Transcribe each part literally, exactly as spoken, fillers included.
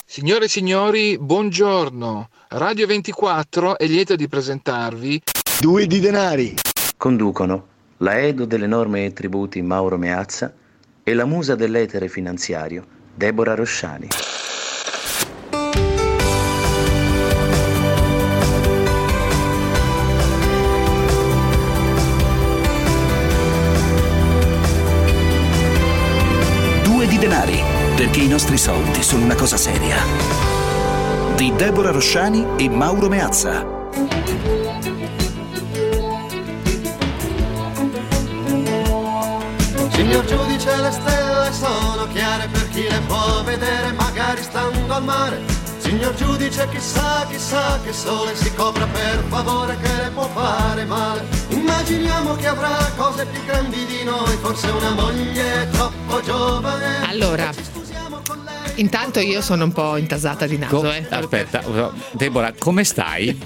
Signore e signori, buongiorno. Radio ventiquattro è lieto di presentarvi Due di denari. Conducono la Edo delle norme e tributi Mauro Meazza e la musa dell'etere finanziario Deborah Rosciani. Due di denari, perché i nostri soldi sono una cosa seria. Di Deborah Rosciani e Mauro Meazza. Signor giudice, le stelle sono chiare per chi le può vedere, magari stando al mare. Signor giudice, chissà, chissà che sole si copra, per favore, che le può fare male. Immaginiamo che avrà cose più grandi di noi, forse una moglie troppo giovane. Allora, intanto io sono un po' intasata di naso. Co- eh. Aspetta, Deborah, come stai?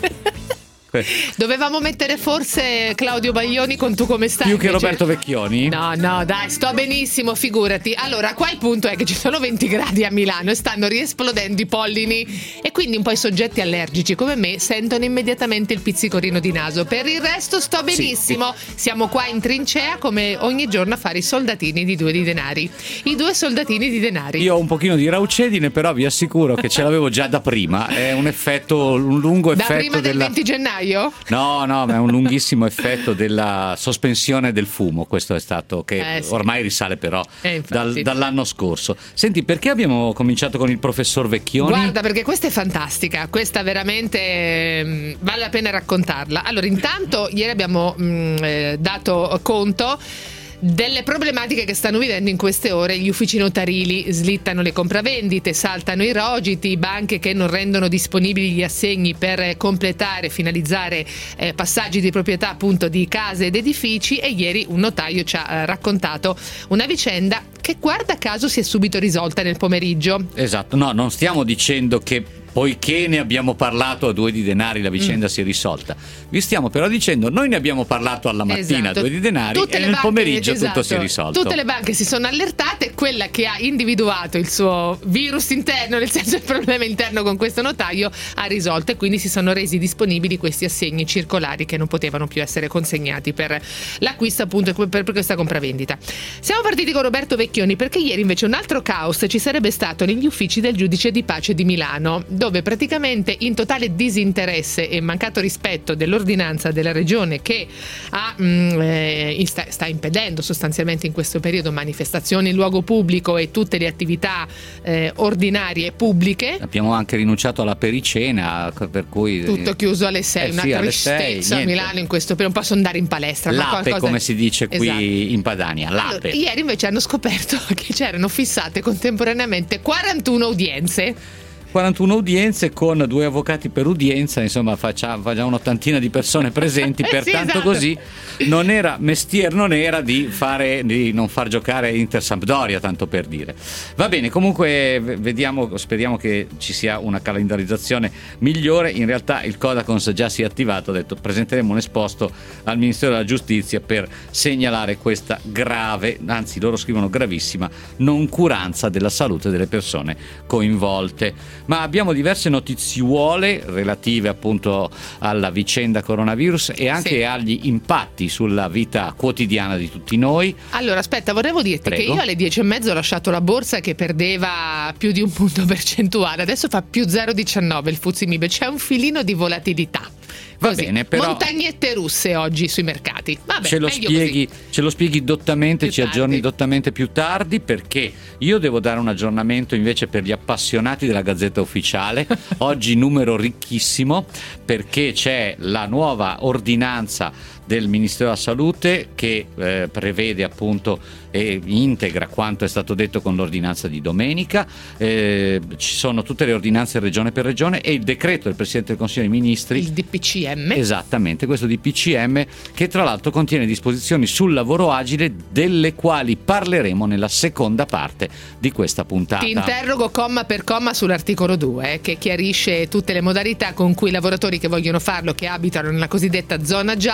Dovevamo mettere forse Claudio Baglioni con Tu come stai? Più che invece... Roberto Vecchioni? No, no, dai, sto benissimo, figurati. Allora, qua il punto è che ci sono venti gradi a Milano e stanno riesplodendo i pollini e quindi un po' i soggetti allergici come me sentono immediatamente il pizzicorino di naso. Per il resto sto benissimo. Sì. Siamo qua in trincea come ogni giorno a fare i soldatini di Due di denari. I due soldatini di denari. Io ho un pochino di raucedine, però vi assicuro che ce l'avevo già da prima. È un effetto, un lungo da effetto prima del della... venti gennaio? No, no, ma è un lunghissimo effetto della sospensione del fumo. Questo è stato, che eh, sì. ormai risale però eh, dal, dall'anno scorso. Senti, perché abbiamo cominciato con il professor Vecchioni? Guarda, perché questa è fantastica, questa veramente mh, vale la pena raccontarla. Allora, intanto ieri abbiamo mh, eh, dato conto delle problematiche che stanno vivendo in queste ore gli uffici notarili. Slittano le compravendite, saltano i rogiti, banche che non rendono disponibili gli assegni per completare, finalizzare eh, passaggi di proprietà appunto di case ed edifici. E ieri un notaio ci ha eh, raccontato una vicenda che guarda caso si è subito risolta nel pomeriggio. Esatto, no, non stiamo dicendo che poiché ne abbiamo parlato a Due di denari la vicenda mm. si è risolta. Vi stiamo però dicendo, noi ne abbiamo parlato alla mattina esatto. a Due di denari Tutte e nel banche, pomeriggio esatto. tutto si è risolto. Tutte le banche si sono allertate, quella che ha individuato il suo virus interno, nel senso il problema interno con questo notaio, ha risolto e quindi si sono resi disponibili questi assegni circolari che non potevano più essere consegnati per l'acquisto appunto per questa compravendita. Siamo partiti con Roberto Vecchioni perché ieri invece un altro caos ci sarebbe stato negli uffici del giudice di pace di Milano, dove praticamente in totale disinteresse e mancato rispetto dell'ordinanza della regione che ha, mh, eh, sta, sta impedendo sostanzialmente in questo periodo manifestazioni in luogo pubblico e tutte le attività eh, ordinarie pubbliche. Abbiamo anche rinunciato alla pericena, per cui tutto chiuso alle sei, eh una sì, tristezza a Milano in questo periodo, non posso andare in palestra. L'ape, qualcosa... come si dice qui esatto. in Padania, l'ape. Allora, ieri invece hanno scoperto che c'erano fissate contemporaneamente quarantuno udienze. quarantuno udienze con due avvocati per udienza, insomma facciamo già un'ottantina di persone presenti, pertanto sì, esatto. Così non era mestier non era di fare di non far giocare Inter Sampdoria, tanto per dire. Va bene, comunque vediamo, speriamo che ci sia una calendarizzazione migliore. In realtà il Codacons già si è attivato, ha detto presenteremo un esposto al Ministero della Giustizia per segnalare questa grave, anzi loro scrivono gravissima, noncuranza della salute delle persone coinvolte. Ma abbiamo diverse notiziuole relative appunto alla vicenda coronavirus e anche sì. agli impatti sulla vita quotidiana di tutti noi. Allora aspetta, volevo dirti Prego. che io alle dieci e mezzo ho lasciato la borsa che perdeva più di un punto percentuale, adesso fa più zero virgola diciannove il F T S E Mib, c'è un filino di volatilità. Va Così, bene, però montagnette russe oggi sui mercati. Vabbè, ce lo spieghi, così. ce lo spieghi dottamente, più ci tardi. aggiorni dottamente più tardi, perché io devo dare un aggiornamento invece per gli appassionati della Gazzetta Ufficiale. Oggi numero ricchissimo, perché c'è la nuova ordinanza del Ministero della Salute che eh, prevede appunto e integra quanto è stato detto con l'ordinanza di domenica. Eh, ci sono tutte le ordinanze regione per regione e il decreto del Presidente del Consiglio dei Ministri, il D P C M. Esattamente, questo D P C M che tra l'altro contiene disposizioni sul lavoro agile, delle quali parleremo nella seconda parte di questa puntata. Ti interrogo comma per comma sull'articolo due eh, che chiarisce tutte le modalità con cui i lavoratori che vogliono farlo, che abitano nella cosiddetta zona gialla,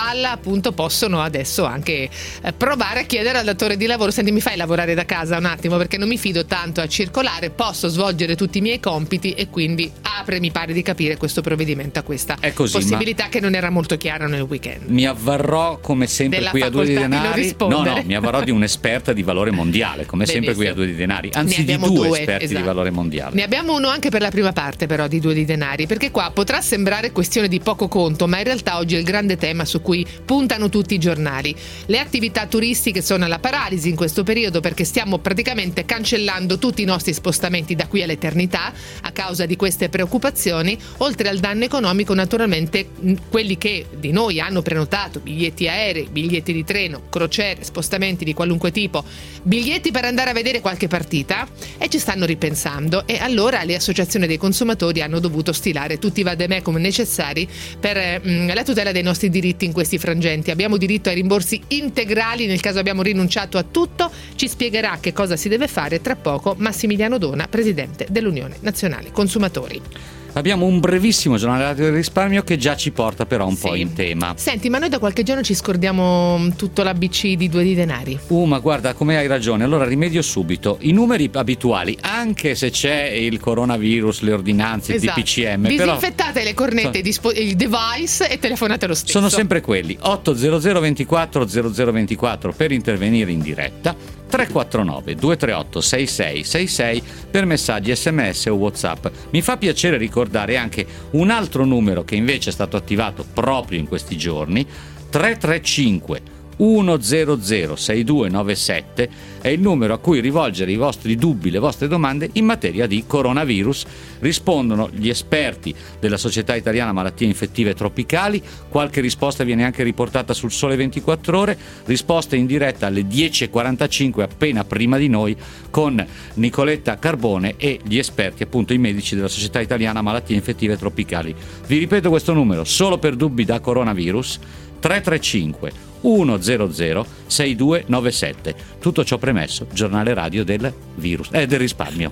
appunto possono adesso anche eh, provare a chiedere al datore di lavoro: senti, mi fai lavorare da casa un attimo perché non mi fido tanto a circolare, posso svolgere tutti i miei compiti, e quindi apre, mi pare di capire, questo provvedimento a questa È così, possibilità che non era molto chiara nel weekend. Mi avvarrò come sempre Della qui a Due di Denari. No, no, mi avvarrò di un'esperta di valore mondiale, come sempre qui a Due di Denari, anzi di due, due esperti esatto. di valore mondiale. Ne abbiamo uno anche per la prima parte però di Due di Denari, perché qua potrà sembrare questione di poco conto, ma in realtà oggi è il grande tema su cui puntano tutti i giornali. Le attività turistiche sono alla paralisi in questo periodo perché stiamo praticamente cancellando tutti i nostri spostamenti da qui all'eternità a causa di queste preoccupazioni, oltre al danno economico naturalmente quelli che di noi hanno prenotato biglietti aerei, biglietti di treno, crociere, spostamenti di qualunque tipo, biglietti per andare a vedere qualche partita, e ci stanno ripensando, e allora le associazioni dei consumatori hanno dovuto stilare tutti i vademecum necessari per mh, la tutela dei nostri diritti in questi frangenti. Abbiamo diritto ai rimborsi integrali nel caso abbiamo rinunciato a tutto. Ci spiegherà che cosa si deve fare tra poco Massimiliano Dona, presidente dell'Unione Nazionale Consumatori. Abbiamo un brevissimo giornale radio del risparmio che già ci porta però un sì. po' in tema. Senti, ma noi da qualche giorno ci scordiamo tutto l'A B C di Due di Denari. Uh, ma guarda, come hai ragione. Allora rimedio subito. I numeri abituali, anche se c'è il coronavirus, le ordinanze, esatto. il D P C M. Disinfettate però... le cornette, dispo- il device, e telefonate lo stesso. Sono sempre quelli. otto zero zero ventiquattro zero zero ventiquattro per intervenire in diretta. tre quattro nove due tre otto sei sei sei sei per messaggi sms o WhatsApp. Mi fa piacere ricordare anche un altro numero che invece è stato attivato proprio in questi giorni: tre tre cinque uno zero zero sei due nove sette è il numero a cui rivolgere i vostri dubbi, le vostre domande in materia di coronavirus. Rispondono gli esperti della Società Italiana Malattie Infettive Tropicali. Qualche risposta viene anche riportata sul Sole ventiquattro Ore, risposte in diretta alle dieci e quarantacinque appena prima di noi con Nicoletta Carbone e gli esperti, appunto i medici della Società Italiana Malattie Infettive Tropicali. Vi ripeto questo numero solo per dubbi da coronavirus: tre tre cinque uno zero zero sei due nove sette. Tutto ciò premesso, giornale radio del virus eh, del risparmio.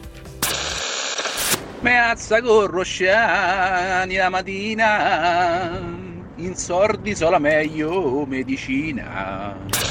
Meazza con Rosciani la mattina, in sordi sola meglio medicina.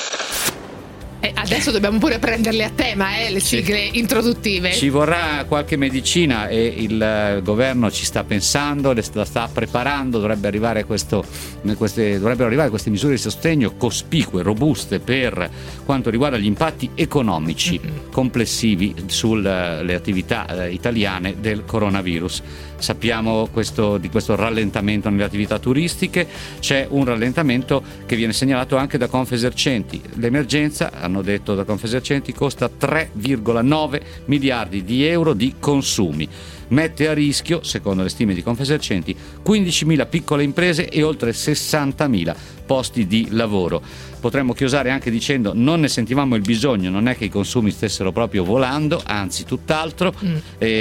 E adesso dobbiamo pure prenderle a tema, eh, le sigle sì. introduttive. Ci vorrà qualche medicina e il governo ci sta pensando, le sta, sta preparando. Dovrebbe arrivare questo, queste, dovrebbero arrivare queste misure di sostegno cospicue, robuste per quanto riguarda gli impatti economici mm-hmm. complessivi sulle attività italiane del coronavirus. Sappiamo questo, di questo rallentamento nelle attività turistiche. C'è un rallentamento che viene segnalato anche da Confesercenti. L'emergenza, hanno detto da Confesercenti, costa tre virgola nove miliardi di euro di consumi. Mette a rischio, secondo le stime di Confesercenti, quindicimila piccole imprese e oltre sessantamila posti di lavoro. Potremmo chiosare anche dicendo non ne sentivamo il bisogno, non è che i consumi stessero proprio volando, anzi tutt'altro. Mm.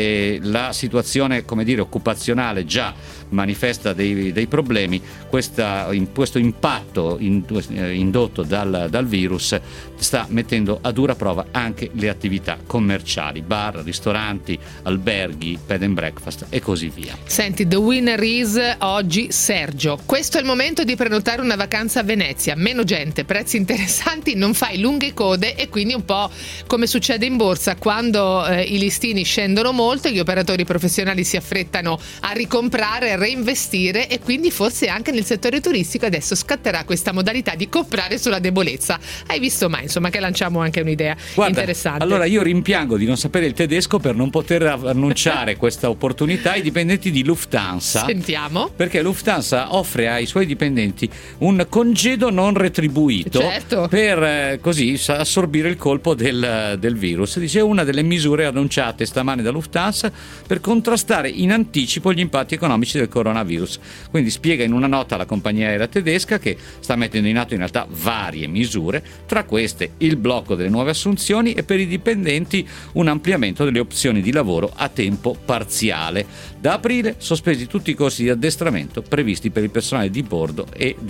E la situazione, come dire, occupazionale già manifesta dei, dei problemi. Questa, in, questo impatto in, indotto dal, dal virus sta mettendo a dura prova anche le attività commerciali, bar, ristoranti, alberghi, bed and breakfast e così via. Senti, the winner is oggi Sergio. Questo è il momento di prenotare una vacanza a Venezia, meno gente, prezzi interessanti, non fai lunghe code, e quindi un po' come succede in borsa quando eh, i listini scendono molto, gli operatori professionali si affrettano a ricomprare, a reinvestire, e quindi forse anche nel settore turistico adesso scatterà questa modalità di comprare sulla debolezza. Hai visto mai, insomma, che lanciamo anche un'idea Guarda, interessante. Allora io rimpiango di non sapere il tedesco per non poter annunciare questa opportunità ai dipendenti di Lufthansa. Sentiamo. Perché Lufthansa offre ai suoi dipendenti un congedo non retribuito, certo. per eh, così assorbire il colpo del, del virus. Dice: una delle misure annunciate stamane da Lufthansa per contrastare in anticipo gli impatti economici del coronavirus. Quindi spiega in una nota la compagnia aerea tedesca che sta mettendo in atto in realtà varie misure, tra queste il blocco delle nuove assunzioni e per i dipendenti un ampliamento delle opzioni di lavoro a tempo parziale. Da aprile sospesi tutti i corsi di addestramento previsti per il personale di bordo e di terra.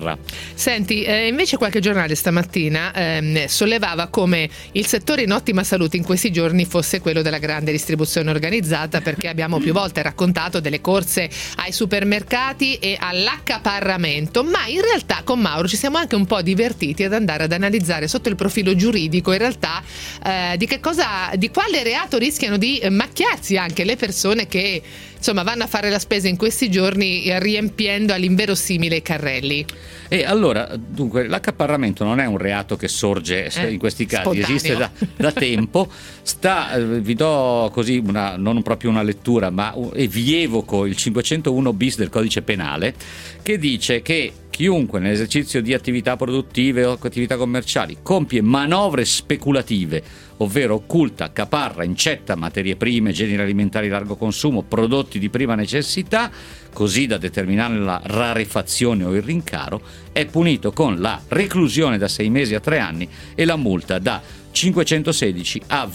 terra. Senti, eh, invece qualche giornale stamattina ehm, sollevava come il settore in ottima salute in questi giorni fosse quello della grande distribuzione organizzata, perché abbiamo più volte raccontato delle corse ai supermercati e all'accaparramento, ma in realtà con Mauro ci siamo anche un po' divertiti ad andare ad analizzare sotto il profilo giuridico in realtà eh, di che cosa, di quale reato rischiano di macchiarsi anche le persone che insomma vanno a fare la spesa in questi giorni riempiendo all'inverosimile i carrelli. E allora, dunque, l'accaparramento non è un reato che sorge eh, in questi casi, spontaneo. Esiste da, da tempo. Sta, eh, vi do così una, non proprio una lettura, ma e vi evoco il cinquecentouno bis del codice penale, che dice che chiunque nell'esercizio di attività produttive o attività commerciali compie manovre speculative, ovvero occulta, accaparra, incetta materie prime, generi alimentari di largo consumo, prodotti di prima necessità, così da determinare la rarefazione o il rincaro, è punito con la reclusione da sei mesi a tre anni e la multa da cinquecentosedici a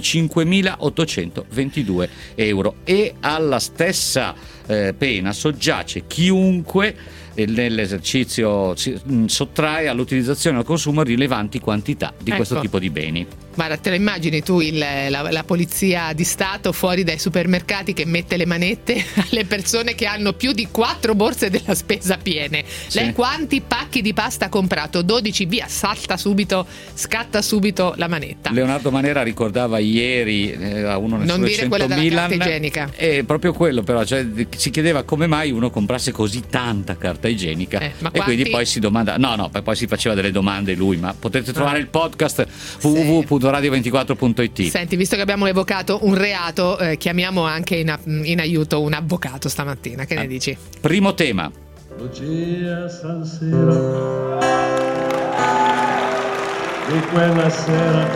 venticinquemilaottocentoventidue euro. E alla stessa eh, pena soggiace chiunque nell'esercizio si sottrae all'utilizzazione e al consumo rilevanti quantità di ecco. questo tipo di beni. Guarda, te lo immagini tu il, la, la polizia di Stato fuori dai supermercati che mette le manette alle persone che hanno più di quattro borse della spesa piene. Sì. Lei quanti pacchi di pasta ha comprato? dodici, via, salta subito, scatta subito la manetta. Leonardo Manera ricordava ieri eh, a uno nel non suo dire quella della Milan, carta igienica. È proprio quello, però, cioè, si chiedeva come mai uno comprasse così tanta carta igienica eh, ma e quanti... quindi poi si domanda, no no, poi si faceva delle domande lui, ma potete trovare ah. il podcast sì. w w w punto radio ventiquattro punto it. Senti, visto che abbiamo evocato un reato, eh, chiamiamo anche in, in aiuto un avvocato stamattina, che ah. ne dici? Primo tema. Lucia San Siro, di quella sera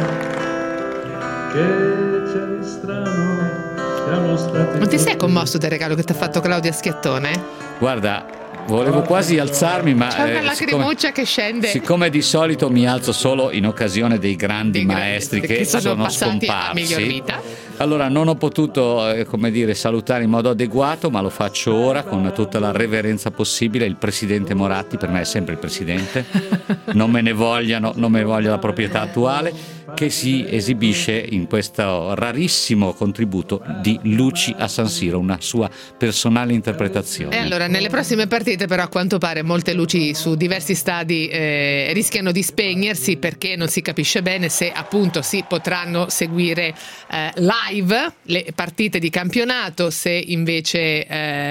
che c'è di strano, siamo stati. Non ti sei commosso del regalo che ti ha fatto Claudia Schiattone? Guarda, volevo quasi alzarmi, ma c'è una eh, lacrimuccia siccome, che scende. Siccome di solito mi alzo solo in occasione dei grandi dei maestri grandi, che, che sono, sono passati scomparsi, a miglior vita, allora non ho potuto eh, come dire salutare in modo adeguato, ma lo faccio ora con tutta la reverenza possibile. Il presidente Moratti, per me è sempre il presidente, non me ne vogliano, non me ne voglia la proprietà attuale, che si esibisce in questo rarissimo contributo di Luci a San Siro, una sua personale interpretazione. E allora nelle prossime partite però a quanto pare molte luci su diversi stadi eh, rischiano di spegnersi, perché non si capisce bene se appunto si potranno seguire eh, live le partite di campionato, se invece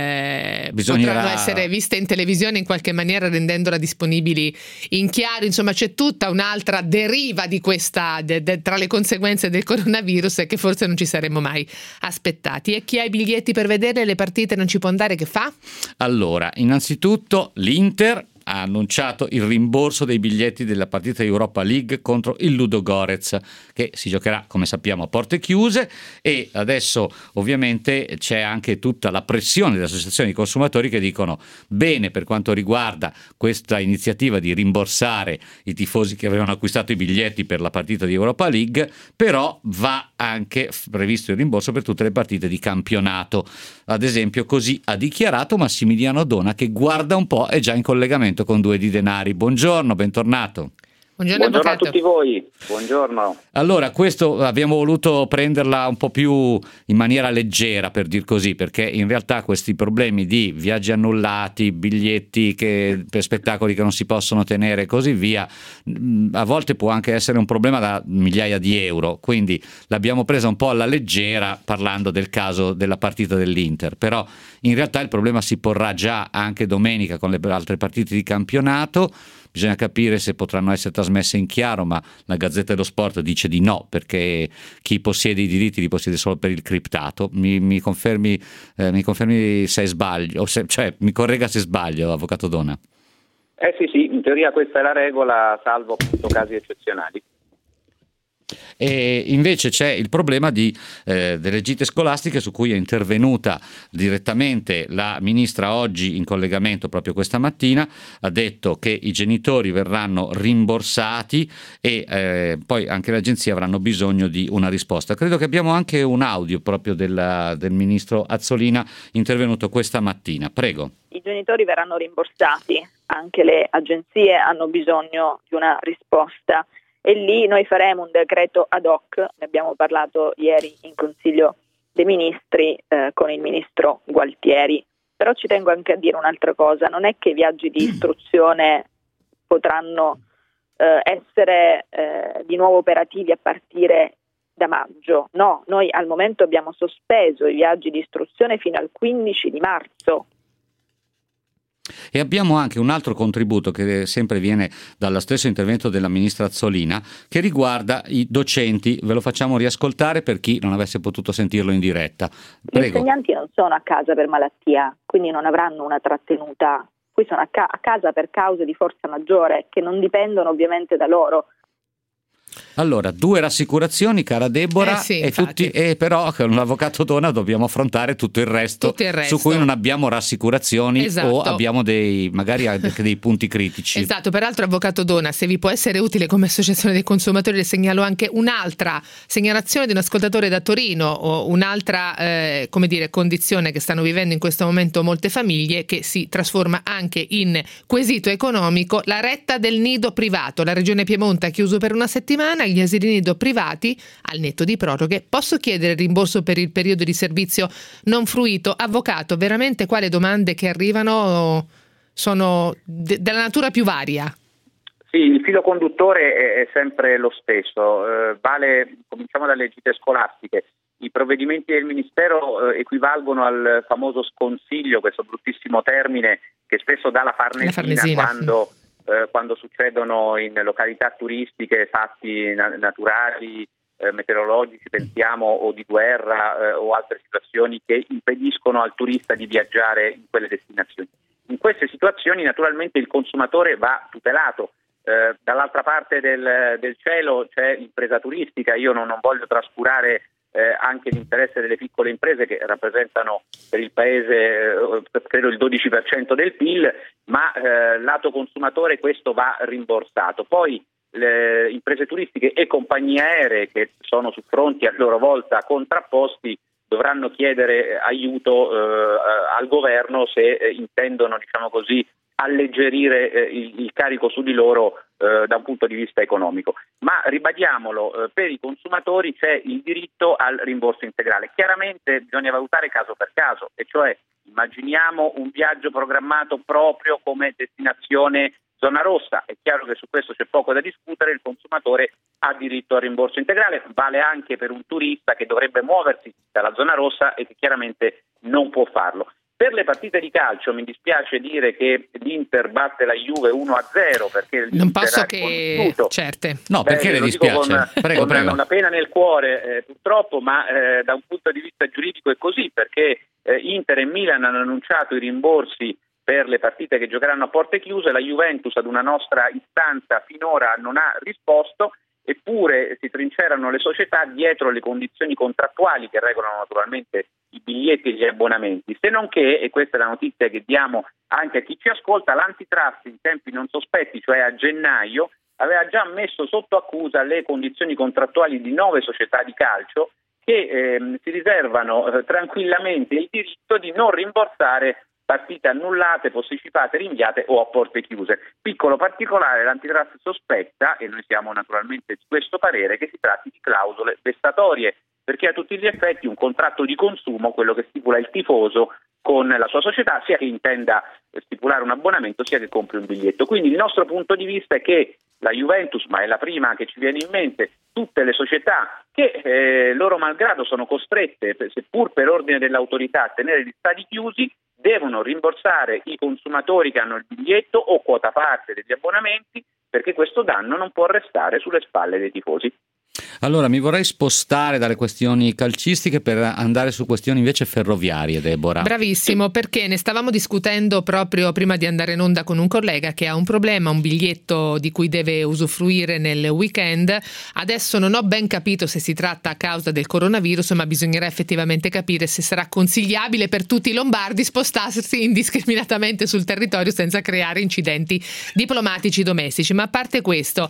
eh, Bisognerà... potranno essere viste in televisione in qualche maniera rendendola disponibili in chiaro. Insomma, c'è tutta un'altra deriva di questa de, de, tra le conseguenze del coronavirus che forse non ci saremmo mai aspettati. E chi ha i biglietti per vedere le partite non ci può andare, che fa? Allora, innanzitutto l'Inter ha annunciato il rimborso dei biglietti della partita di Europa League contro il Ludogorets, che si giocherà, come sappiamo, a porte chiuse, e adesso ovviamente c'è anche tutta la pressione delle associazioni di consumatori che dicono bene per quanto riguarda questa iniziativa di rimborsare i tifosi che avevano acquistato i biglietti per la partita di Europa League, però va anche previsto il rimborso per tutte le partite di campionato. Ad esempio, così ha dichiarato Massimiliano Dona, che guarda un po' è già in collegamento con Due di Denari. Buongiorno, bentornato. Buongiorno, Buongiorno a tutti voi, buongiorno. Allora, questo abbiamo voluto prenderla un po' più in maniera leggera, per dir così, perché in realtà questi problemi di viaggi annullati, biglietti che, per spettacoli che non si possono tenere e così via, a volte può anche essere un problema da migliaia di euro, quindi l'abbiamo presa un po' alla leggera parlando del caso della partita dell'Inter, però in realtà il problema si porrà già anche domenica con le altre partite di campionato. Bisogna capire se potranno essere trasmesse in chiaro, ma la Gazzetta dello Sport dice di no, perché chi possiede i diritti li possiede solo per il criptato. Mi, mi confermi eh, mi confermi se sbaglio, o se, cioè mi corregga se sbaglio, avvocato Dona. Eh sì sì, in teoria questa è la regola, salvo appunto casi eccezionali. E invece c'è il problema di, eh, delle gite scolastiche, su cui è intervenuta direttamente la ministra oggi in collegamento proprio questa mattina. Ha detto che i genitori verranno rimborsati e eh, poi anche le agenzie avranno bisogno di una risposta. Credo che abbiamo anche un audio proprio della, del ministro Azzolina intervenuto questa mattina. Prego. I genitori verranno rimborsati, anche le agenzie hanno bisogno di una risposta e lì noi faremo un decreto ad hoc, ne abbiamo parlato ieri in Consiglio dei Ministri eh, con il ministro Gualtieri. Però ci tengo anche a dire un'altra cosa, non è che i viaggi di istruzione potranno eh, essere eh, di nuovo operativi a partire da maggio, no, noi al momento abbiamo sospeso i viaggi di istruzione fino al quindici di marzo. E abbiamo anche un altro contributo che sempre viene dallo stesso intervento della ministra Azzolina, che riguarda i docenti. Ve lo facciamo riascoltare per chi non avesse potuto sentirlo in diretta. Prego. Gli insegnanti non sono a casa per malattia, quindi non avranno una trattenuta. Qui sono a, ca- a casa per cause di forza maggiore che non dipendono ovviamente da loro. Allora, due rassicurazioni, cara Deborah, Eh sì, e tutti, e però con l'avvocato Dona dobbiamo affrontare tutto il, resto, Tutto il resto su cui non abbiamo rassicurazioni, esatto. o abbiamo dei magari anche dei punti critici. Esatto, peraltro avvocato Dona, se vi può essere utile come associazione dei consumatori, le segnalo anche un'altra segnalazione di un ascoltatore da Torino, o un'altra eh, come dire condizione che stanno vivendo in questo momento molte famiglie, che si trasforma anche in quesito economico: la retta del nido privato. La regione Piemonte ha chiuso per una settimana gli asili nido privati al netto di proroghe. Posso chiedere il rimborso per il periodo di servizio non fruito? Avvocato, veramente qua le domande che arrivano sono de- della natura più varia. Sì, il filo conduttore è, è sempre lo stesso. Eh, vale, cominciamo dalle gite scolastiche. I provvedimenti del Ministero eh, equivalgono al famoso sconsiglio, questo bruttissimo termine che spesso dà la farnesina, la farnesina. quando... Eh, quando succedono in località turistiche fatti na- naturali, eh, meteorologici, pensiamo, o di guerra eh, o altre situazioni che impediscono al turista di viaggiare in quelle destinazioni. In queste situazioni naturalmente il consumatore va tutelato. Eh, dall'altra parte del, del cielo c'è l'impresa turistica. Io non, non voglio trascurare Eh, anche l'interesse delle piccole imprese, che rappresentano per il paese eh, credo il dodici per cento del P I L, ma eh, lato consumatore questo va rimborsato. Poi le imprese turistiche e compagnie aeree, che sono su fronti a loro volta contrapposti, dovranno chiedere aiuto eh, al governo se eh, intendono, diciamo così, alleggerire eh, il, il carico su di loro eh, da un punto di vista economico. Ma ribadiamolo, eh, per i consumatori c'è il diritto al rimborso integrale. Chiaramente bisogna valutare caso per caso, e cioè immaginiamo un viaggio programmato proprio come destinazione zona rossa. È chiaro che su questo c'è poco da discutere, il consumatore ha diritto al rimborso integrale, vale anche per un turista che dovrebbe muoversi dalla zona rossa e che chiaramente non può farlo. Per le partite di calcio mi dispiace dire che l'Inter batte la Juve uno a zero, perché non posso che certe. No, Beh, perché le dispiace? Con, prego, con prego. una pena nel cuore, eh, purtroppo, ma eh, da un punto di vista giuridico è così, perché eh, Inter e Milan hanno annunciato i rimborsi per le partite che giocheranno a porte chiuse. La Juventus ad una nostra istanza finora non ha risposto, eppure si trincerano le società dietro le condizioni contrattuali che regolano naturalmente i biglietti e gli abbonamenti. Se non che, e questa è la notizia che diamo anche a chi ci ascolta, l'antitrust in tempi non sospetti, cioè a gennaio, aveva già messo sotto accusa le condizioni contrattuali di nove società di calcio che ehm, si riservano eh, tranquillamente il diritto di non rimborsare partite annullate, posticipate, rinviate o a porte chiuse. Piccolo particolare, l'antitrust sospetta, e noi siamo naturalmente di questo parere, che si tratti di clausole vessatorie, perché a tutti gli effetti un contratto di consumo, quello che stipula il tifoso con la sua società, sia che intenda stipulare un abbonamento, sia che compri un biglietto. Quindi il nostro punto di vista è che la Juventus, ma è la prima che ci viene in mente, tutte le società che eh, loro malgrado sono costrette, seppur per ordine dell'autorità, a tenere gli stadi chiusi, devono rimborsare i consumatori che hanno il biglietto o quota parte degli abbonamenti, perché questo danno non può restare sulle spalle dei tifosi. Allora mi vorrei spostare dalle questioni calcistiche per andare su questioni invece ferroviarie, Deborah. Bravissimo, perché ne stavamo discutendo proprio prima di andare in onda con un collega che ha un problema, un biglietto di cui deve usufruire nel weekend. Adesso non ho ben capito se si tratta a causa del coronavirus, ma bisognerà effettivamente capire se sarà consigliabile per tutti i lombardi spostarsi indiscriminatamente sul territorio senza creare incidenti diplomatici domestici. Ma a parte questo,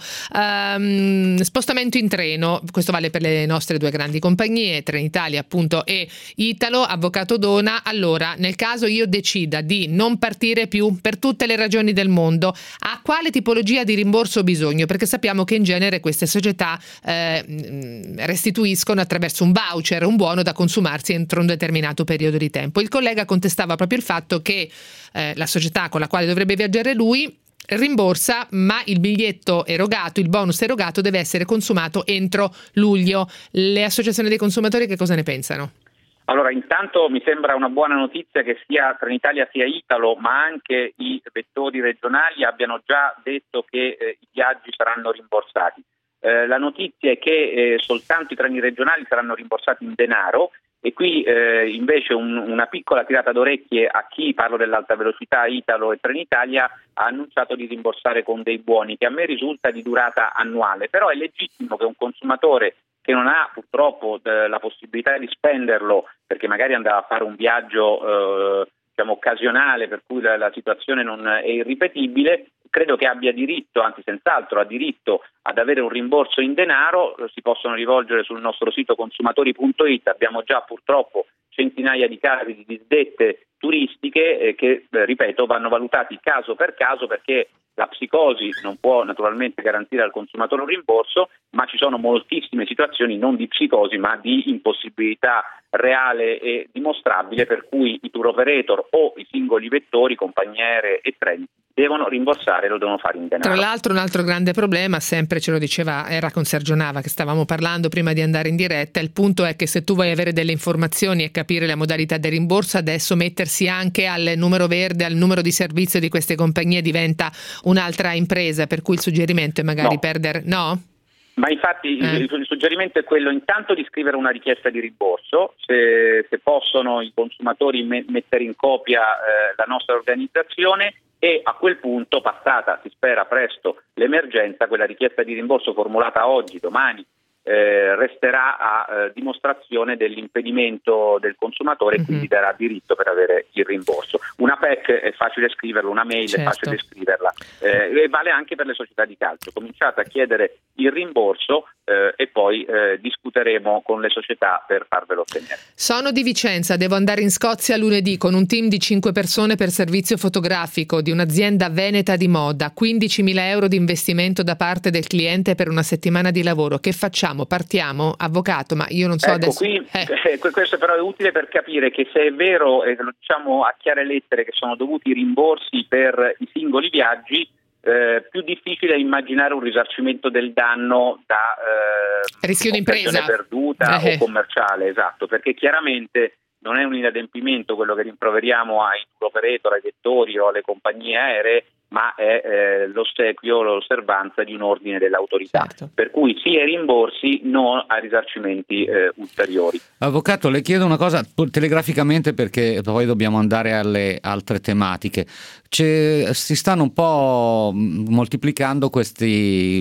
um, spostamento in treno, questo vale per le nostre due grandi compagnie, Trenitalia appunto e Italo. Avvocato Dona, allora nel caso io decida di non partire più per tutte le ragioni del mondo, a quale tipologia di rimborso ho bisogno? Perché sappiamo che in genere queste società eh, restituiscono attraverso un voucher, un buono da consumarsi entro un determinato periodo di tempo. Il collega contestava proprio il fatto che eh, la società con la quale dovrebbe viaggiare lui rimborsa, ma il biglietto erogato, il bonus erogato deve essere consumato entro luglio. Le associazioni dei consumatori che cosa ne pensano? Allora, intanto mi sembra una buona notizia che sia Trenitalia sia Italo, ma anche i vettori regionali abbiano già detto che eh, i viaggi saranno rimborsati. Eh, la notizia è che eh, soltanto i treni regionali saranno rimborsati in denaro. E qui eh, invece un, una piccola tirata d'orecchie a chi, parlo dell'alta velocità, Italo e Trenitalia, ha annunciato di rimborsare con dei buoni che a me risulta di durata annuale, però è legittimo che un consumatore che non ha purtroppo eh, la possibilità di spenderlo perché magari andava a fare un viaggio eh, diciamo occasionale per cui la, la situazione non è irripetibile, credo che abbia diritto, anzi senz'altro ha diritto ad avere un rimborso in denaro. Si possono rivolgere sul nostro sito consumatori punto it, abbiamo già purtroppo centinaia di casi di disdette turistiche eh, che, eh, ripeto, vanno valutati caso per caso, perché la psicosi non può naturalmente garantire al consumatore un rimborso, ma ci sono moltissime situazioni non di psicosi ma di impossibilità reale e dimostrabile per cui i tour operator o i singoli vettori, compagnie aeree e treni devono rimborsare, lo devono fare in denaro. Tra l'altro un altro grande problema, sempre ce lo diceva, era con Sergio Nava che stavamo parlando prima di andare in diretta, il punto è che se tu vuoi avere delle informazioni e capire la modalità del rimborso, adesso mettersi anche al numero verde, al numero di servizio di queste compagnie diventa un'altra impresa, per cui il suggerimento è magari no. perdere... No? Ma infatti eh. il, il suggerimento è quello intanto di scrivere una richiesta di rimborso, se, se possono i consumatori me, mettere in copia eh, la nostra organizzazione, e a quel punto, passata, si spera presto, l'emergenza, quella richiesta di rimborso formulata oggi, domani, eh, resterà a eh, dimostrazione dell'impedimento del consumatore e mm-hmm. quindi darà diritto per avere il rimborso. Una P E C è facile scriverla, una mail certo. è facile scriverla eh, e vale anche per le società di calcio. Cominciate a chiedere il rimborso eh, e poi eh, discuteremo con le società per farvelo ottenere. Sono di Vicenza, devo andare in Scozia lunedì con un team di cinque persone per servizio fotografico di un'azienda veneta di moda, quindicimila euro di investimento da parte del cliente per una settimana di lavoro. Che facciamo? Partiamo? Avvocato, ma io non so ecco, adesso... Qui, eh. eh, questo però è utile per capire che se è vero, e eh, lo diciamo a chiare lettere, che sono dovuti rimborsi per i singoli viaggi, Eh, più difficile è immaginare un risarcimento del danno da eh, rischio d'impresa perduta eh. o commerciale, esatto, perché chiaramente non è un inadempimento quello che rimproveriamo ai tour operator, ai vettori o alle compagnie aeree, ma è eh, l'ossequio, l'osservanza di un ordine dell'autorità, certo. Per cui sì ai rimborsi, no a risarcimenti eh, ulteriori. Avvocato, le chiedo una cosa telegraficamente perché poi dobbiamo andare alle altre tematiche. C'è, si stanno un po' moltiplicando questi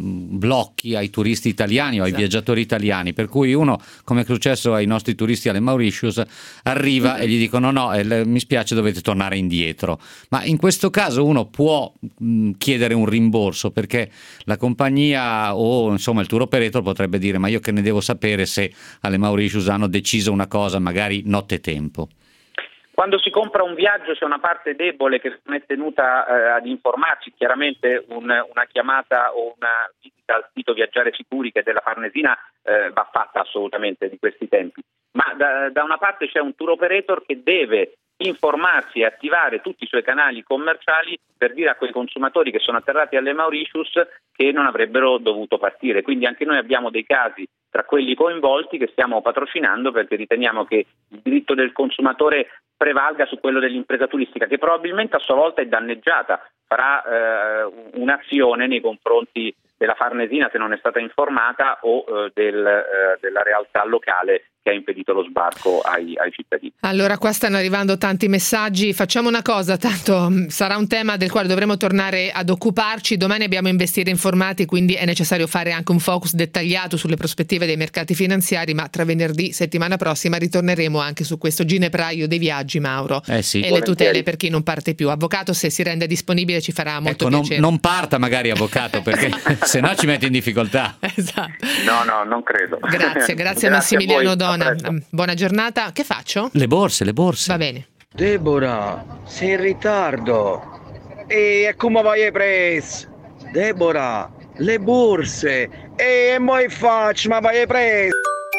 blocchi ai turisti italiani o ai esatto. viaggiatori italiani, per cui uno, come è successo ai nostri turisti alle Mauritius, arriva mm-hmm. e gli dicono no, eh, mi spiace, dovete tornare indietro. Ma in questo caso uno può mh, chiedere un rimborso, perché la compagnia o insomma il tour operator potrebbe dire ma io che ne devo sapere se alle Mauritius hanno deciso una cosa magari nottetempo. Quando si compra un viaggio c'è una parte debole che non è tenuta eh, ad informarci, chiaramente un, una chiamata o una visita al sito Viaggiare Sicuri che della Farnesina eh, va fatta assolutamente di questi tempi, ma da, da una parte c'è un tour operator che deve informarsi e attivare tutti i suoi canali commerciali per dire a quei consumatori che sono atterrati alle Mauritius che non avrebbero dovuto partire. Quindi anche noi abbiamo dei casi tra quelli coinvolti che stiamo patrocinando perché riteniamo che il diritto del consumatore prevalga su quello dell'impresa turistica, che probabilmente a sua volta è danneggiata, farà eh, un'azione nei confronti della Farnesina, se non è stata informata, o eh, del, eh, della realtà locale che ha impedito lo sbarco ai, ai cittadini. Allora, qua stanno arrivando tanti messaggi. Facciamo una cosa, tanto mh, sarà un tema del quale dovremo tornare ad occuparci. Domani abbiamo Investire Informati, quindi è necessario fare anche un focus dettagliato sulle prospettive dei mercati finanziari, ma tra venerdì, settimana prossima, ritorneremo anche su questo ginepraio dei viaggi, Mauro, eh sì. e le tutele per chi non parte più. Avvocato, se si rende disponibile ci farà molto ecco, piacere. Non, non parta magari, avvocato, perché se no ci mette in difficoltà. Esatto. No, no, non credo. Grazie, grazie, grazie a Massimiliano Dona. Buona giornata. Che faccio? Le borse, le borse. Va bene. Deborah, sei in ritardo. E come vai preso? Deborah, le borse. E mo faccio, ma vai preso.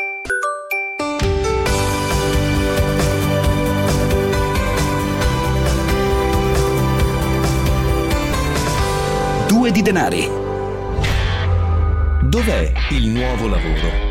Due di denari. Dov'è il nuovo lavoro?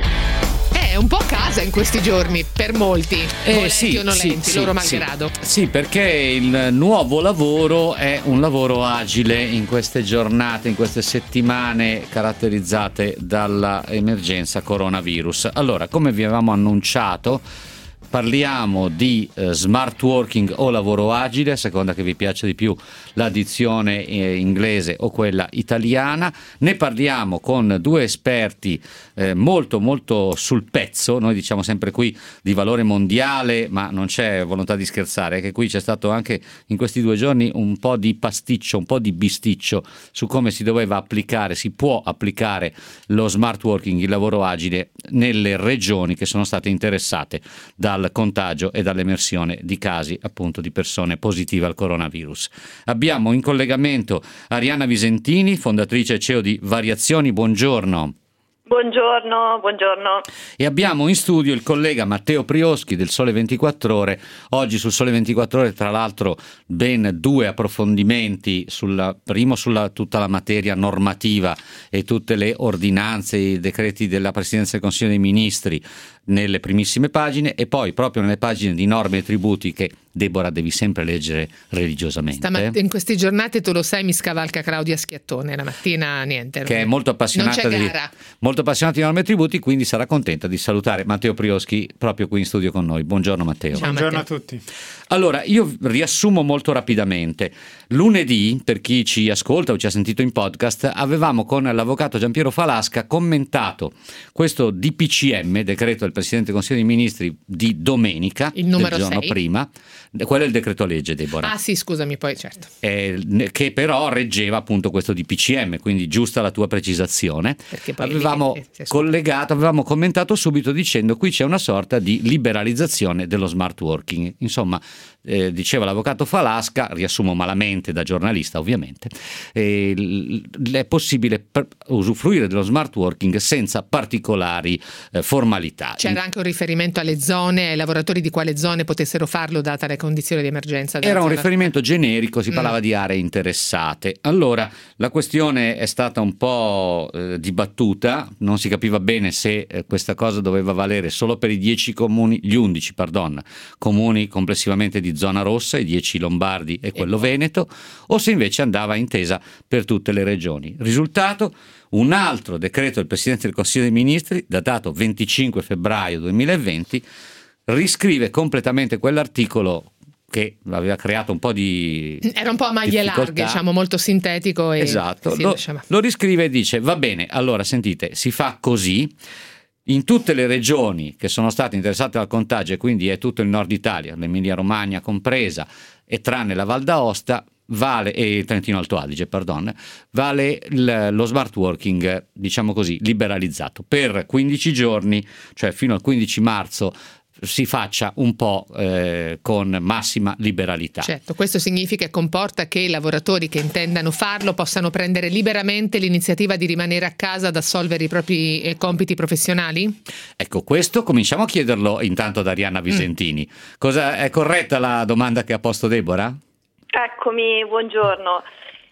È un po' a casa in questi giorni per molti, Eh, volenti sì, o nolenti, sì, loro sì, malgrado. Sì, sì, perché il nuovo lavoro è un lavoro agile in queste giornate, in queste settimane caratterizzate dalla emergenza coronavirus. Allora, come vi avevamo annunciato, parliamo di eh, smart working o lavoro agile, a seconda che vi piaccia di più la dizione eh, inglese o quella italiana. Ne parliamo con due esperti eh, molto molto sul pezzo. Noi diciamo sempre qui di valore mondiale, ma non c'è volontà di scherzare, che qui c'è stato anche in questi due giorni un po' di pasticcio, un po' di bisticcio su come si doveva applicare, si può applicare lo smart working, il lavoro agile, nelle regioni che sono state interessate dal contagio e dall'emersione di casi appunto di persone positive al coronavirus. Abbiamo in collegamento Arianna Visentini, fondatrice e C E O di Variazioni. Buongiorno. Buongiorno, buongiorno. E abbiamo in studio il collega Matteo Prioschi del Sole ventiquattro Ore. Oggi sul Sole ventiquattro Ore, tra l'altro, ben due approfondimenti, sulla, primo sulla tutta la materia normativa e tutte le ordinanze, i decreti della Presidenza del Consiglio dei Ministri nelle primissime pagine, e poi proprio nelle pagine di norme e tributi che, Deborah, devi sempre leggere religiosamente. Stamat- in queste giornate, tu lo sai, mi scavalca Claudia Schiattone, la mattina niente. Che è molto appassionata, non c'è di, gara. molto appassionata di norme e tributi, quindi sarà contenta di salutare Matteo Prioschi proprio qui in studio con noi. Buongiorno Matteo. Ciao, buongiorno Matteo. A tutti. Allora, io riassumo molto rapidamente. Lunedì, per chi ci ascolta o ci ha sentito in podcast, avevamo con l'avvocato Giampiero Falasca commentato questo D P C M, decreto del Presidente del Consiglio dei Ministri di domenica, il numero del giorno sei. prima. Quello è il decreto legge, Deborah. Ah sì, scusami, poi certo. Eh, che però reggeva appunto questo D P C M, quindi giusta la tua precisazione. Perché poi avevamo lì, eh, collegato, avevamo commentato subito dicendo qui c'è una sorta di liberalizzazione dello smart working. Insomma, eh, diceva l'avvocato Falasca, riassumo malamente da giornalista ovviamente, eh, l- è possibile per- usufruire dello smart working senza particolari eh, formalità. C'era anche un riferimento alle zone, ai lavoratori di quale zone potessero farlo data le condizioni di emergenza. Era un zona. riferimento generico, si parlava mm. di aree interessate. Allora, la questione è stata un po' eh, dibattuta, non si capiva bene se eh, questa cosa doveva valere solo per i dieci comuni, gli undici, pardon, comuni complessivamente di zona rossa, i dieci lombardi e quello veneto, o se invece andava intesa per tutte le regioni. Risultato: un altro decreto del Presidente del Consiglio dei Ministri, datato venticinque febbraio duemilaventi, riscrive completamente quell'articolo che aveva creato un po' di era un po' a maglie difficoltà. larghe, diciamo, molto sintetico e esatto, sì, lo, lasciamo. lo riscrive e dice: va bene, allora sentite, si fa così in tutte le regioni che sono state interessate dal contagio, e quindi è tutto il nord Italia, l'Emilia Romagna compresa, e tranne la Val d'Aosta vale, e Trentino Alto Adige, pardon, vale il, lo smart working, diciamo così, liberalizzato per quindici giorni, cioè fino al quindici marzo si faccia un po' eh, con massima liberalità. Certo, questo significa e comporta che i lavoratori che intendano farlo possano prendere liberamente l'iniziativa di rimanere a casa ad assolvere i propri eh, compiti professionali? Ecco, questo cominciamo a chiederlo intanto ad Arianna Visentini. Mm. Cosa, è corretta la domanda che ha posto Deborah? Eccomi, buongiorno.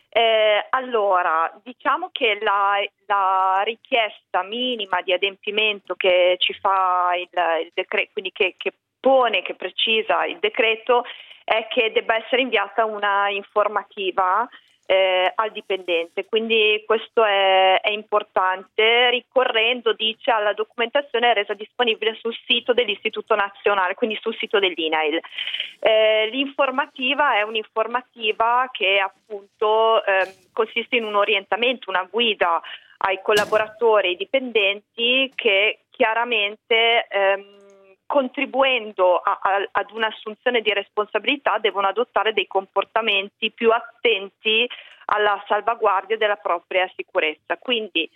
Eh, allora, diciamo che la, la richiesta minima di adempimento che ci fa il, il decreto, quindi che, che pone, che precisa il decreto, è che debba essere inviata una informativa eh, al dipendente. Quindi questo è, è importante. Ricorrendo, dice, alla documentazione resa disponibile sul sito dell'Istituto Nazionale, quindi sul sito dell'I N A I L. Eh, l'informativa è un'informativa che appunto eh, consiste in un orientamento, una guida ai collaboratori e ai dipendenti che chiaramente ehm, contribuendo a, a, ad un'assunzione di responsabilità devono adottare dei comportamenti più attenti alla salvaguardia della propria sicurezza. Quindi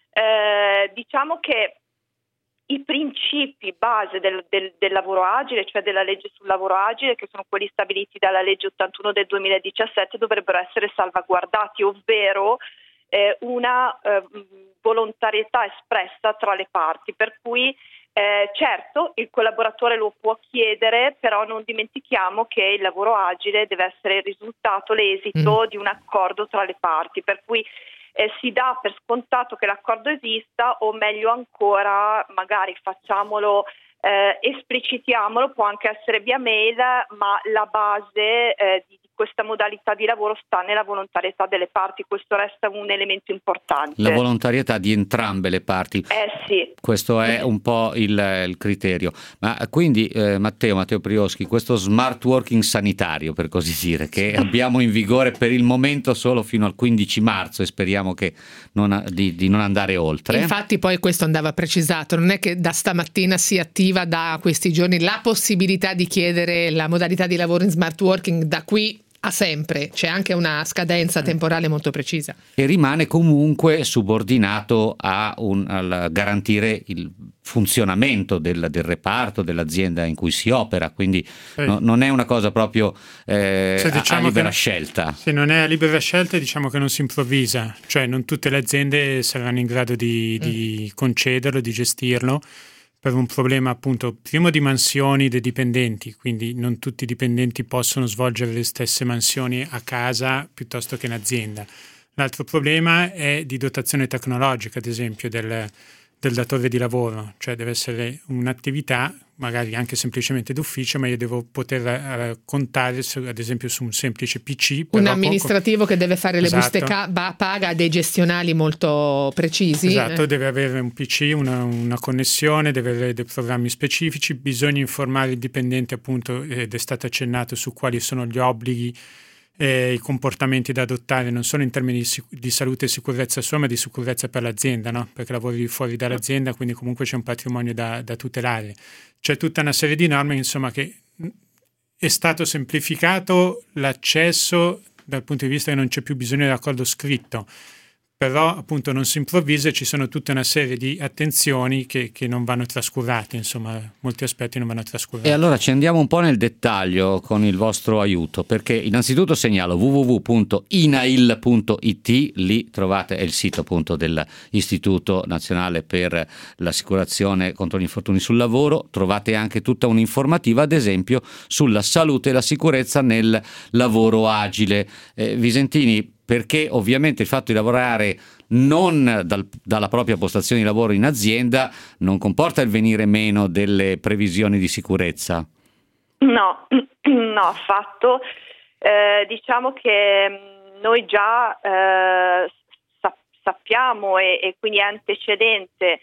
eh, diciamo che i principi base del, del, del lavoro agile, cioè della legge sul lavoro agile, che sono quelli stabiliti dalla legge ottantuno del duemiladiciassette, dovrebbero essere salvaguardati, ovvero eh, una eh, volontarietà espressa tra le parti, per cui eh, certo il collaboratore lo può chiedere, però non dimentichiamo che il lavoro agile deve essere il risultato, l'esito mm. di un accordo tra le parti, per cui Eh, si dà per scontato che l'accordo esista, o meglio ancora magari facciamolo, eh, esplicitiamolo, può anche essere via mail, ma la base eh, di, di questa modalità di lavoro sta nella volontarietà delle parti. Questo resta un elemento importante. La volontarietà di entrambe le parti. Eh sì. Questo è un po' il, il criterio. Ma quindi eh, Matteo, Matteo Prioschi, questo smart working sanitario, per così dire, che abbiamo in vigore per il momento solo fino al quindici marzo e speriamo che non, di, di non andare oltre. Infatti poi questo andava precisato, non è che da stamattina si attiva da questi giorni la possibilità di chiedere la modalità di lavoro in smart working da qui a sempre, c'è anche una scadenza temporale molto precisa. E rimane comunque subordinato a, un, a garantire il funzionamento del, del reparto, dell'azienda in cui si opera, quindi sì. no, non è una cosa proprio eh, cioè, diciamo a libera che, scelta. Se non è a libera scelta, diciamo che non si improvvisa, cioè non tutte le aziende saranno in grado di, mm. di concederlo, di gestirlo, per un problema appunto primo di mansioni dei dipendenti, quindi non tutti i dipendenti possono svolgere le stesse mansioni a casa piuttosto che in azienda. L'altro problema è di dotazione tecnologica, ad esempio, del, del datore di lavoro, cioè deve essere un'attività magari anche semplicemente d'ufficio, ma io devo poter uh, contare su, ad esempio su un semplice P C. Un amministrativo poco... che deve fare le esatto. buste ca- paga dei gestionali molto precisi. Esatto, eh. deve avere un P C, una, una connessione, deve avere dei programmi specifici, bisogna informare il dipendente appunto, ed è stato accennato su quali sono gli obblighi e i comportamenti da adottare non solo in termini di, sic- di salute e sicurezza sua, ma di sicurezza per l'azienda, no? Perché lavori fuori dall'azienda, quindi comunque c'è un patrimonio da, da tutelare. C'è tutta una serie di norme, insomma, che è stato semplificato l'accesso dal punto di vista che non c'è più bisogno di accordo scritto, però appunto non si improvvisa e ci sono tutta una serie di attenzioni che, che non vanno trascurate, insomma molti aspetti non vanno trascurati. E allora ci andiamo un po' nel dettaglio con il vostro aiuto, perché innanzitutto segnalo w w w punto i n a i l punto i t, lì trovate è il sito appunto dell'Istituto Nazionale per l'Assicurazione contro gli infortuni sul lavoro, trovate anche tutta un'informativa ad esempio sulla salute e la sicurezza nel lavoro agile. Eh, Visentini, perché ovviamente il fatto di lavorare non dal, dalla propria postazione di lavoro in azienda non comporta il venire meno delle previsioni di sicurezza. No, no, affatto. Eh, diciamo che noi già eh, sa- sappiamo e, e quindi è antecedente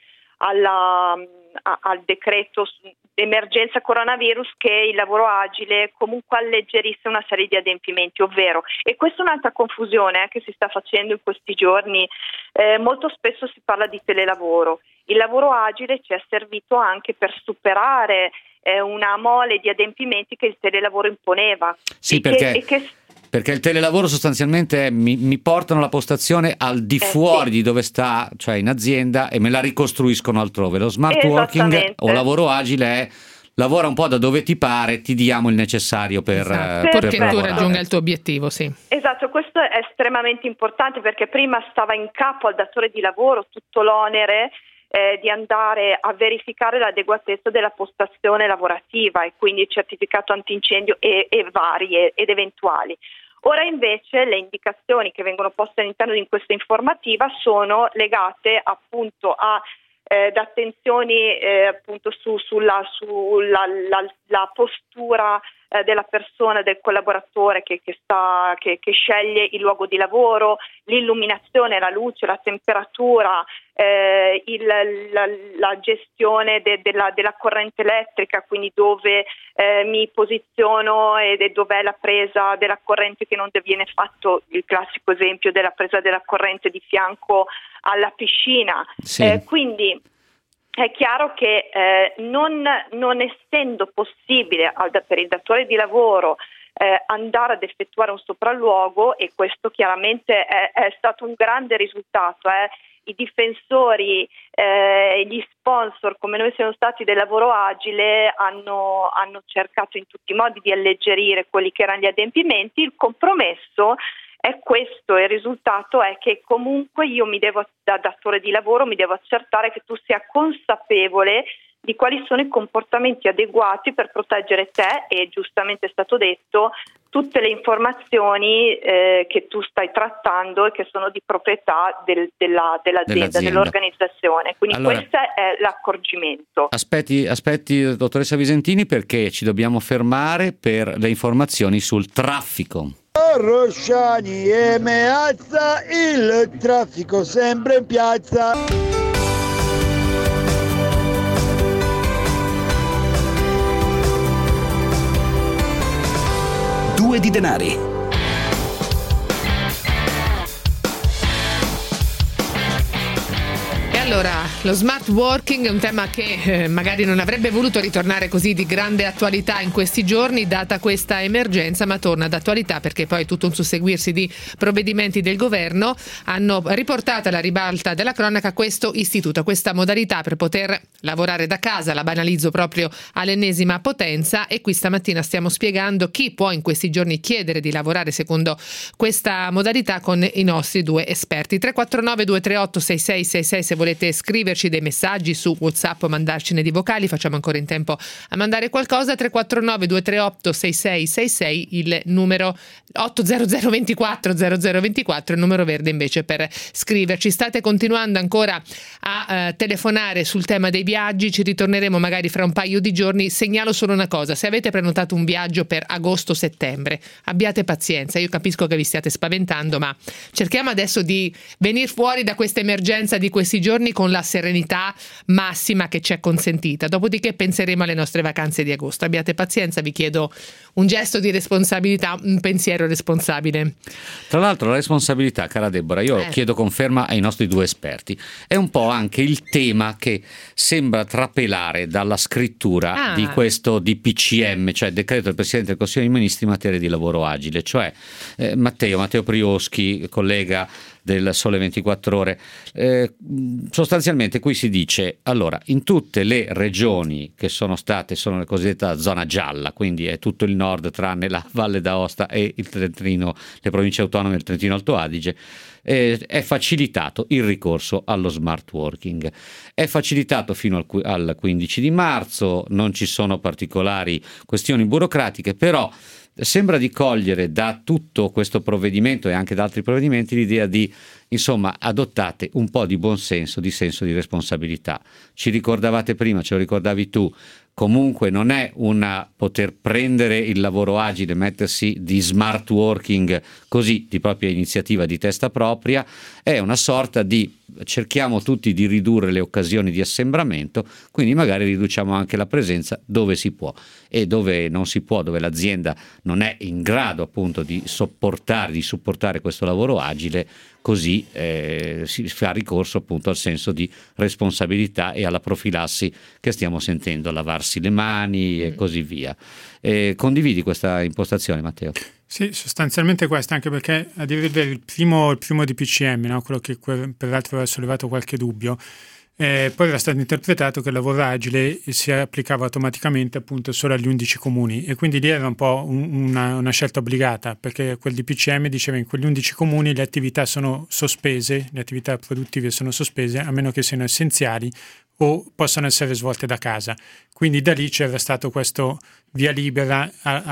alla, a, al decreto emergenza coronavirus che il lavoro agile comunque alleggerisse una serie di adempimenti, ovvero, e questa è un'altra confusione eh, che si sta facendo in questi giorni, eh, molto spesso si parla di telelavoro. Il lavoro agile ci è servito anche per superare eh, una mole di adempimenti che il telelavoro imponeva. Sì, e perché... Che, e che, Perché il telelavoro sostanzialmente è, mi, mi portano la postazione al di fuori eh, sì. di dove sta, cioè in azienda, e me la ricostruiscono altrove. Lo smart working o lavoro agile è lavora un po' da dove ti pare, ti diamo il necessario per, esatto. eh, per perché tu raggiunga il tuo obiettivo, sì. Esatto, questo è estremamente importante perché prima stava in capo al datore di lavoro tutto l'onere Eh, di andare a verificare l'adeguatezza della postazione lavorativa e quindi il certificato antincendio e, e varie ed eventuali. Ora invece le indicazioni che vengono poste all'interno di questa informativa sono legate appunto a eh, da attenzioni eh, appunto su, sulla, sulla la, la postura eh, della persona, del collaboratore che, che, sta, che, che sceglie il luogo di lavoro, l'illuminazione, la luce, la temperatura, eh, il, la, la gestione de, della, della corrente elettrica, quindi dove eh, mi posiziono ed e dov'è la presa della corrente, che non viene fatto il classico esempio della presa della corrente di fianco alla piscina. Sì. Eh, quindi è chiaro che eh, non, non essendo possibile al, per il datore di lavoro eh, andare ad effettuare un sopralluogo, e questo chiaramente è, è stato un grande risultato, eh. I difensori, eh, gli sponsor come noi siamo stati del lavoro agile hanno, hanno cercato in tutti i modi di alleggerire quelli che erano gli adempimenti. Il compromesso è questo, il risultato è che comunque io mi devo, da datore di lavoro, mi devo accertare che tu sia consapevole di quali sono i comportamenti adeguati per proteggere te e, giustamente è stato detto, tutte le informazioni eh, che tu stai trattando e che sono di proprietà del, della, dell'azienda, dell'azienda, dell'organizzazione. Quindi allora, questo è l'accorgimento. Aspetti, aspetti, dottoressa Visentini, perché ci dobbiamo fermare per le informazioni sul traffico. Rosciani e Meazza, il traffico sempre in piazza. Due di denari. Allora, lo smart working è un tema che eh, magari non avrebbe voluto ritornare così di grande attualità in questi giorni, data questa emergenza, ma torna d'attualità perché poi tutto un susseguirsi di provvedimenti del governo hanno riportato alla ribalta della cronaca questo istituto, questa modalità per poter lavorare da casa. La banalizzo proprio all'ennesima potenza, e qui stamattina stiamo spiegando chi può in questi giorni chiedere di lavorare secondo questa modalità con i nostri due esperti. tre quattro nove due tre otto sei sei sei sei se volete scriverci dei messaggi su WhatsApp o mandarcene di vocali, facciamo ancora in tempo a mandare qualcosa. Tre quattro nove due tre otto sei sei sei sei, il numero otto zero zero due quattro zero zero due quattro, il numero verde invece per scriverci. State continuando ancora a eh, telefonare sul tema dei viaggi, ci ritorneremo magari fra un paio di giorni. Segnalo solo una cosa: se avete prenotato un viaggio per agosto-settembre, abbiate pazienza, io capisco che vi stiate spaventando, ma cerchiamo adesso di venire fuori da questa emergenza di questi giorni con la serenità massima che ci è consentita. Dopodiché penseremo alle nostre vacanze di agosto. Abbiate pazienza, vi chiedo un gesto di responsabilità, un pensiero responsabile. Tra l'altro la responsabilità, cara Deborah, io eh. chiedo conferma ai nostri due esperti, è un po' anche il tema che sembra trapelare dalla scrittura ah. di questo D P C M, cioè decreto del Presidente del Consiglio dei Ministri in materia di lavoro agile, cioè eh, Matteo, Matteo Prioschi, collega del Sole ventiquattro Ore. Eh, sostanzialmente qui si dice, allora, in tutte le regioni che sono state, sono la cosiddetta zona gialla, quindi è tutto il nord tranne la Valle d'Aosta e il Trentino, le province autonome del Trentino Alto Adige, eh, è facilitato il ricorso allo smart working. È facilitato fino al, al quindici di marzo, non ci sono particolari questioni burocratiche, però sembra di cogliere da tutto questo provvedimento e anche da altri provvedimenti l'idea di, insomma, adottate un po' di buonsenso, di senso di responsabilità. Ci ricordavate prima, ce lo ricordavi tu, comunque non è una poter prendere il lavoro agile, mettersi di smart working così di propria iniziativa, di testa propria, è una sorta di cerchiamo tutti di ridurre le occasioni di assembramento, quindi magari riduciamo anche la presenza dove si può, e dove non si può, dove l'azienda non è in grado appunto di sopportare, di supportare questo lavoro agile, così eh, si fa ricorso appunto al senso di responsabilità e alla profilassi che stiamo sentendo, lavarsi le mani e così via. Eh, condividi questa impostazione, Matteo? Sì, sostanzialmente questo, anche perché a dire il vero il primo, il primo D P C M, no? Quello che peraltro aveva sollevato qualche dubbio, eh, poi era stato interpretato che il lavoro agile si applicava automaticamente appunto solo agli undici comuni, e quindi lì era un po' un, una, una scelta obbligata, perché quel D P C M diceva in quegli undici comuni le attività sono sospese, le attività produttive sono sospese a meno che siano essenziali o possano essere svolte da casa. Quindi da lì c'era stato questo via libera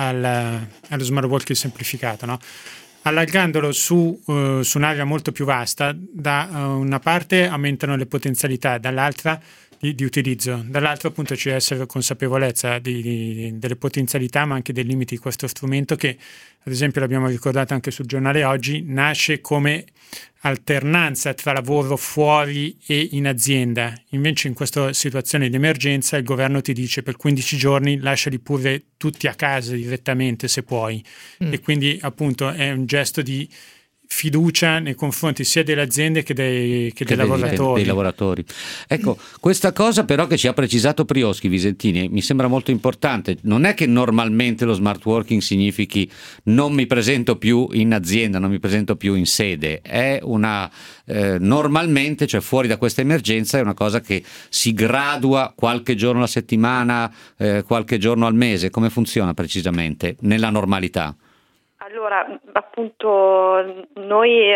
al, allo smart working semplificato, no? Allargandolo su, uh, su un'area molto più vasta, da uh, una parte aumentano le potenzialità, dall'altra di, di utilizzo. Dall'altro appunto ci deve essere consapevolezza di, di, delle potenzialità ma anche dei limiti di questo strumento che, ad esempio, l'abbiamo ricordato anche sul giornale oggi, nasce come alternanza tra lavoro fuori e in azienda. Invece in questa situazione di emergenza il governo ti dice per quindici giorni lasciali pure tutti a casa direttamente se puoi, mm. e quindi appunto è un gesto di fiducia nei confronti sia delle aziende che dei, che che dei, dei lavoratori. dei lavoratori. Ecco, questa cosa però che ci ha precisato Prioschi, Visentini, mi sembra molto importante. Non è che normalmente lo smart working significhi non mi presento più in azienda, non mi presento più in sede. È una eh, normalmente, cioè fuori da questa emergenza, è una cosa che si gradua qualche giorno alla settimana, eh, qualche giorno al mese. Come funziona precisamente nella normalità? Allora, appunto, noi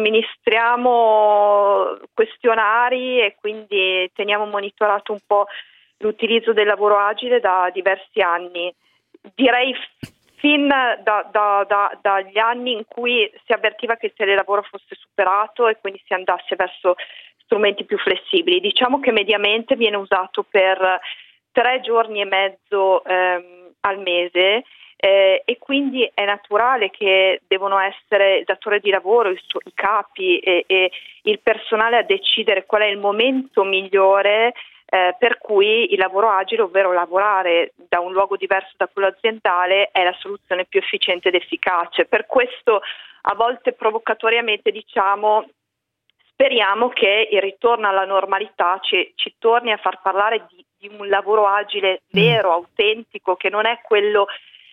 somministriamo questionari e quindi teniamo monitorato un po' l'utilizzo del lavoro agile da diversi anni. Direi fin da, da, da, dagli anni in cui si avvertiva che il telelavoro fosse superato e quindi si andasse verso strumenti più flessibili. Diciamo che mediamente viene usato per tre giorni e mezzo ehm, al mese. Eh, e quindi è naturale che devono essere il datore di lavoro, i, suoi, i capi e, e il personale a decidere qual è il momento migliore eh, per cui il lavoro agile, ovvero lavorare da un luogo diverso da quello aziendale, è la soluzione più efficiente ed efficace. Per questo a volte provocatoriamente diciamo speriamo che il ritorno alla normalità ci, ci torni a far parlare di, di un lavoro agile vero, mm. autentico, che non è quello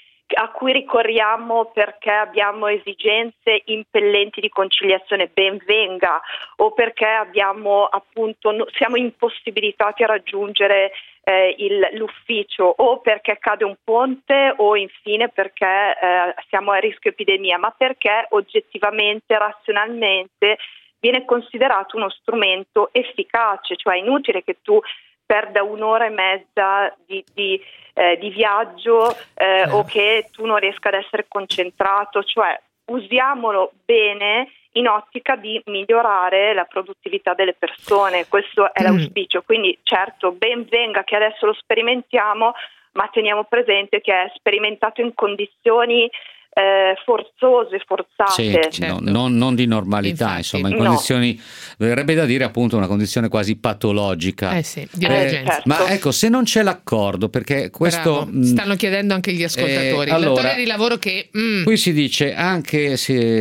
a cui ricorriamo perché abbiamo esigenze impellenti di conciliazione, ben venga, o perché abbiamo appunto siamo impossibilitati a raggiungere eh, il, l'ufficio, o perché cade un ponte, o infine perché eh, siamo a rischio epidemia, ma perché oggettivamente, razionalmente viene considerato uno strumento efficace, cioè è inutile che tu perda un'ora e mezza di, di, eh, di viaggio eh, o che tu non riesca ad essere concentrato, cioè usiamolo bene in ottica di migliorare la produttività delle persone, questo è mm. l'auspicio, quindi certo ben venga che adesso lo sperimentiamo, ma teniamo presente che è sperimentato in condizioni Eh, forzose, forzate, sì, certo. no, non, non di normalità. Infatti, insomma in no. condizioni, verrebbe da dire appunto una condizione quasi patologica. Eh sì, di emergenza. certo. Ma ecco, se non c'è l'accordo, perché questo Bravo. Stanno chiedendo anche gli ascoltatori, eh, il allora, datore di lavoro che mm. qui si dice anche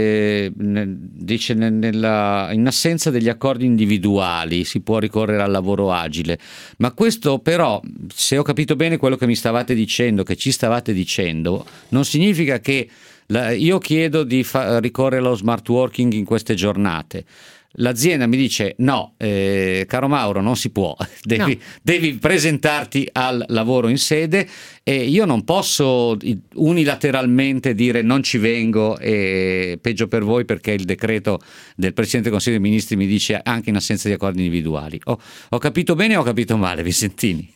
se dice nella, in assenza degli accordi individuali si può ricorrere al lavoro agile, ma questo però, se ho capito bene quello che mi stavate dicendo, che ci stavate dicendo, non significa che La, io chiedo di fa, ricorrere allo smart working in queste giornate. L'azienda mi dice no, eh, caro Mauro, non si può, devi, no. devi presentarti al lavoro in sede e io non posso unilateralmente dire non ci vengo e peggio per voi perché il decreto del Presidente del Consiglio dei Ministri mi dice anche in assenza di accordi individuali. Ho, ho capito bene o ho capito male, Visentini?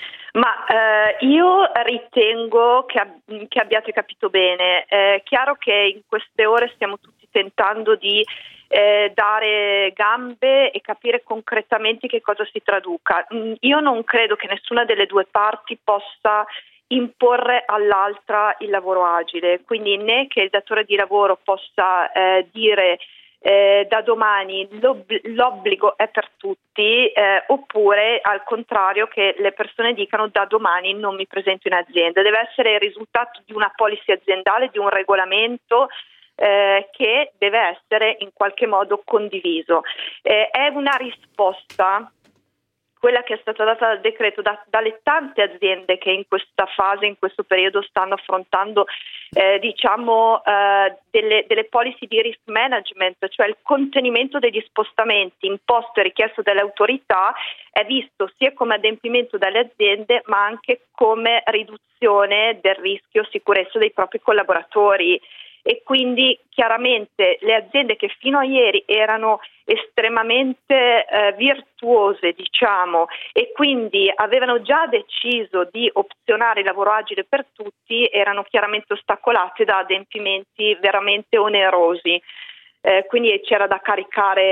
Ma eh, io ritengo che, ab- che abbiate capito bene. È chiaro che in queste ore stiamo tutti tentando di eh, dare gambe e capire concretamente che cosa si traduca. Io non credo che nessuna delle due parti possa imporre all'altra il lavoro agile, quindi né che il datore di lavoro possa eh, dire Eh, da domani l'ob- l'obbligo è per tutti eh, oppure al contrario che le persone dicano da domani non mi presento in azienda. Deve essere il risultato di una policy aziendale, di un regolamento eh, che deve essere in qualche modo condiviso. Eh, è una risposta quella che è stata data dal decreto da, dalle tante aziende che in questa fase, in questo periodo stanno affrontando eh, diciamo eh, delle, delle policy di risk management, cioè il contenimento degli spostamenti imposto e richiesto dalle autorità è visto sia come adempimento dalle aziende ma anche come riduzione del rischio sicurezza dei propri collaboratori. E quindi chiaramente le aziende che fino a ieri erano estremamente eh, virtuose, diciamo, e quindi avevano già deciso di opzionare il lavoro agile per tutti, erano chiaramente ostacolate da adempimenti veramente onerosi. Eh, quindi c'era da caricare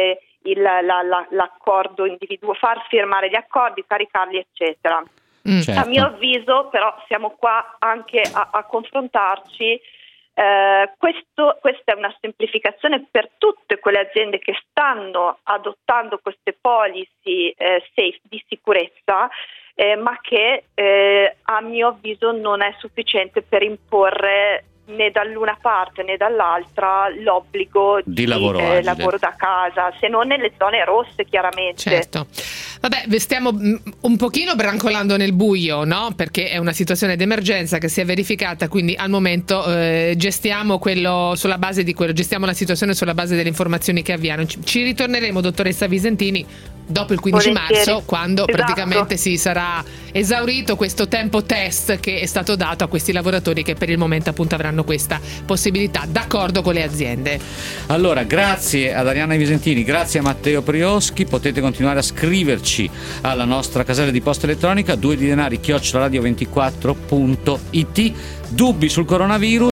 il, la, la, l'accordo individuo, far firmare gli accordi, caricarli, eccetera. Mm, certo. A mio avviso, però, siamo qua anche a, a confrontarci. Eh, questo, questa è una semplificazione per tutte quelle aziende che stanno adottando queste policy eh, safe di sicurezza, eh, ma che eh, a mio avviso non è sufficiente per imporre né dall'una parte né dall'altra l'obbligo di, di lavoro, eh, lavoro da casa, se non nelle zone rosse, chiaramente. Certo. Vabbè, stiamo un pochino brancolando nel buio, no? Perché è una situazione d'emergenza che si è verificata, quindi al momento eh, gestiamo quello sulla base di quello, gestiamo la situazione sulla base delle informazioni che avviano. Ci, ci ritorneremo, dottoressa Visentini, dopo il quindici Volentieri. marzo, quando Esatto. praticamente si sarà esaurito questo tempo test che è stato dato a questi lavoratori che per il momento appunto avranno questa possibilità, d'accordo con le aziende. Allora, grazie ad Arianna Visentini, grazie a Matteo Prioschi. Potete continuare a scriverci alla nostra casella di posta elettronica due di denari chiocciola radio ventiquattro punto it. Dubbi sul coronavirus?